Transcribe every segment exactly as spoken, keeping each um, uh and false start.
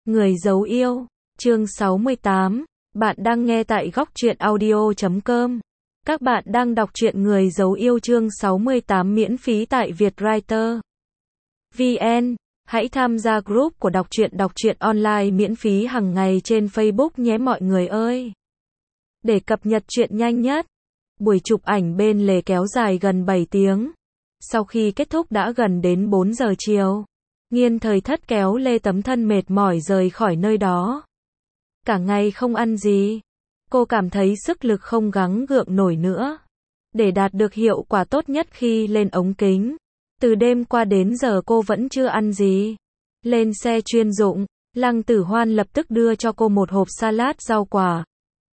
Người giấu yêu, chương sáu mươi tám. Bạn đang nghe tại góc truyện audio chấm com. Các bạn đang đọc truyện Người giấu yêu chương sáu mươi tám miễn phí tại Vietwriter chấm vn. Hãy tham gia group của đọc truyện đọc truyện online miễn phí hàng ngày trên Facebook nhé mọi người ơi. Để cập nhật truyện nhanh nhất. Buổi chụp ảnh bên lề kéo dài gần bảy tiếng. Sau khi kết thúc đã gần đến bốn giờ chiều. Nghiên Thời Thất kéo lê tấm thân mệt mỏi rời khỏi nơi đó. Cả ngày không ăn gì. Cô cảm thấy sức lực không gắng gượng nổi nữa. Để đạt được hiệu quả tốt nhất khi lên ống kính. Từ đêm qua đến giờ cô vẫn chưa ăn gì. Lên xe chuyên dụng, Lăng Tử Hoan lập tức đưa cho cô một hộp salad rau quả.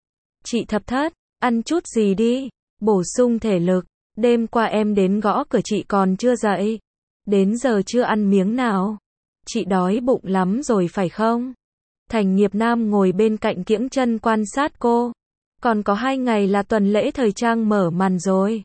Chị Thập Thất, ăn chút gì đi, bổ sung thể lực. Đêm qua em đến gõ cửa chị còn chưa dậy. Đến giờ chưa ăn miếng nào. Chị đói bụng lắm rồi phải không? Thành Nghiệp Nam ngồi bên cạnh kiễng chân quan sát cô. Còn có hai ngày là tuần lễ thời trang mở màn rồi.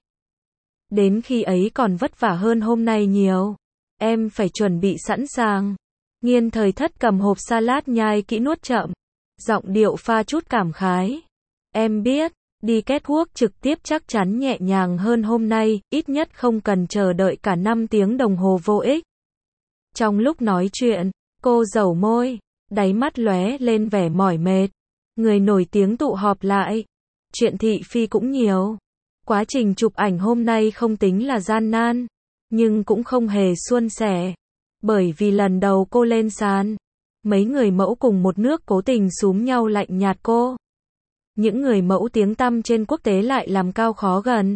Đến khi ấy còn vất vả hơn hôm nay nhiều. Em phải chuẩn bị sẵn sàng. Nghiên Thời Thất cầm hộp salad nhai kỹ nuốt chậm. Giọng điệu pha chút cảm khái. Em biết, đi catwalk trực tiếp chắc chắn nhẹ nhàng hơn hôm nay, ít nhất không cần chờ đợi cả năm tiếng đồng hồ vô ích. Trong lúc nói chuyện, cô dẩu môi, đáy mắt lóe lên vẻ mỏi mệt. Người nổi tiếng tụ họp lại. Chuyện thị phi cũng nhiều. Quá trình chụp ảnh hôm nay không tính là gian nan, nhưng cũng không hề suôn sẻ. Bởi vì lần đầu cô lên sàn, mấy người mẫu cùng một nước cố tình xúm nhau lạnh nhạt cô. Những người mẫu tiếng tăm trên quốc tế lại làm cao khó gần.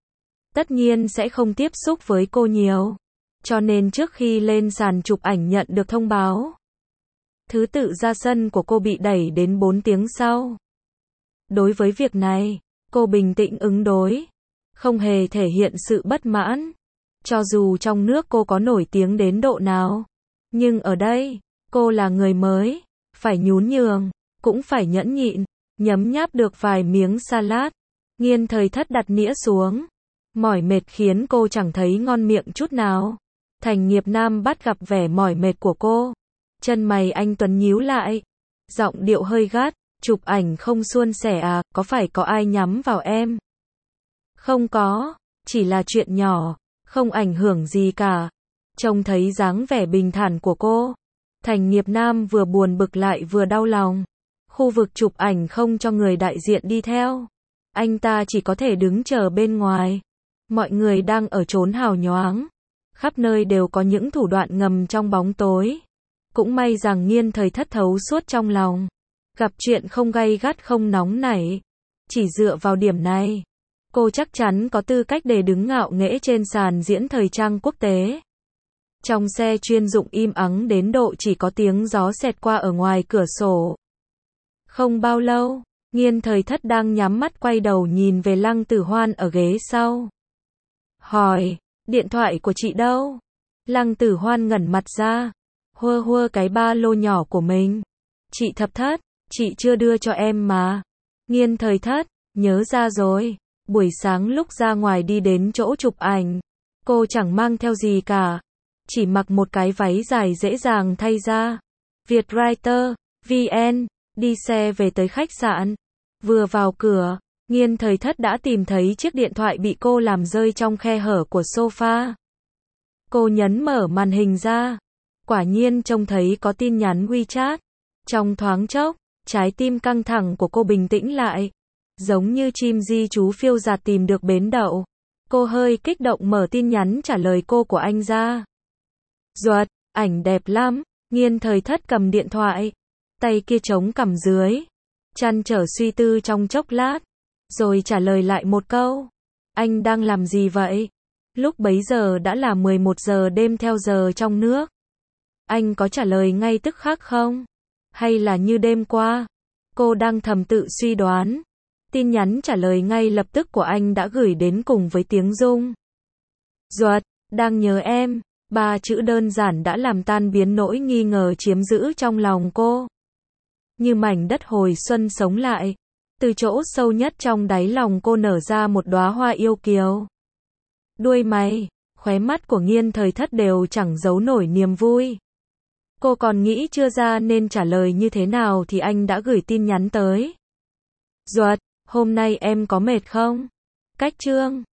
Tất nhiên sẽ không tiếp xúc với cô nhiều. Cho nên trước khi lên sàn chụp ảnh nhận được thông báo. Thứ tự ra sân của cô bị đẩy đến bốn tiếng sau. Đối với việc này, cô bình tĩnh ứng đối. Không hề thể hiện sự bất mãn. Cho dù trong nước cô có nổi tiếng đến độ nào. Nhưng ở đây, cô là người mới. Phải nhún nhường, cũng phải nhẫn nhịn. Nhấm nháp được vài miếng salad. Nghiên Thời Thất đặt nĩa xuống. Mỏi mệt khiến cô chẳng thấy ngon miệng chút nào. Thành Nghiệp Nam bắt gặp vẻ mỏi mệt của cô. Chân mày anh tuấn nhíu lại. Giọng điệu hơi gắt. Chụp ảnh không suôn sẻ à, có phải có ai nhắm vào em? Không có, chỉ là chuyện nhỏ, không ảnh hưởng gì cả. Trông thấy dáng vẻ bình thản của cô. Thành Nghiệp Nam vừa buồn bực lại vừa đau lòng. Khu vực chụp ảnh không cho người đại diện đi theo. Anh ta chỉ có thể đứng chờ bên ngoài. Mọi người đang ở chốn hào nhoáng. Khắp nơi đều có những thủ đoạn ngầm trong bóng tối. Cũng may rằng Nghiên Thời Thất thấu suốt trong lòng. Gặp chuyện không gay gắt không nóng nảy. Chỉ dựa vào điểm này, cô chắc chắn có tư cách để đứng ngạo nghễ trên sàn diễn thời trang quốc tế. Trong xe chuyên dụng im ắng đến độ chỉ có tiếng gió xẹt qua ở ngoài cửa sổ. Không bao lâu, Nghiên Thời Thất đang nhắm mắt quay đầu nhìn về Lăng Tử Hoan ở ghế sau. Hỏi, điện thoại của chị đâu? Lăng Tử Hoan ngẩn mặt ra, hua hua cái ba lô nhỏ của mình. Chị Thập Thất, chị chưa đưa cho em mà. Nghiên Thời Thất, nhớ ra rồi. Buổi sáng lúc ra ngoài đi đến chỗ chụp ảnh, cô chẳng mang theo gì cả. Chỉ mặc một cái váy dài dễ dàng thay ra. Vietwriter chấm vn, đi xe về tới khách sạn. Vừa vào cửa, Nghiên Thời Thất đã tìm thấy chiếc điện thoại bị cô làm rơi trong khe hở của sofa. Cô nhấn mở màn hình ra. Quả nhiên trông thấy có tin nhắn WeChat. Trong thoáng chốc, trái tim căng thẳng của cô bình tĩnh lại. Giống như chim di trú phiêu dạt tìm được bến đậu. Cô hơi kích động mở tin nhắn trả lời cô của anh ra. Duật, ảnh đẹp lắm. Nghiên Thời Thất cầm điện thoại. Tay kia chống cằm dưới. Trăn trở suy tư trong chốc lát. Rồi trả lời lại một câu. Anh đang làm gì vậy? Lúc bấy giờ đã là mười một giờ đêm theo giờ trong nước. Anh có trả lời ngay tức khắc không? Hay là như đêm qua? Cô đang thầm tự suy đoán. Tin nhắn trả lời ngay lập tức của anh đã gửi đến cùng với tiếng rung. Duật, đang nhớ em. Ba chữ đơn giản đã làm tan biến nỗi nghi ngờ chiếm giữ trong lòng cô. Như mảnh đất hồi xuân sống lại. Từ chỗ sâu nhất trong đáy lòng cô nở ra một đóa hoa yêu kiều. Đuôi mày, khóe mắt của Nghiên Thời Thất đều chẳng giấu nổi niềm vui. Cô còn nghĩ chưa ra nên trả lời như thế nào thì anh đã gửi tin nhắn tới. Duật, hôm nay em có mệt không? Cách chương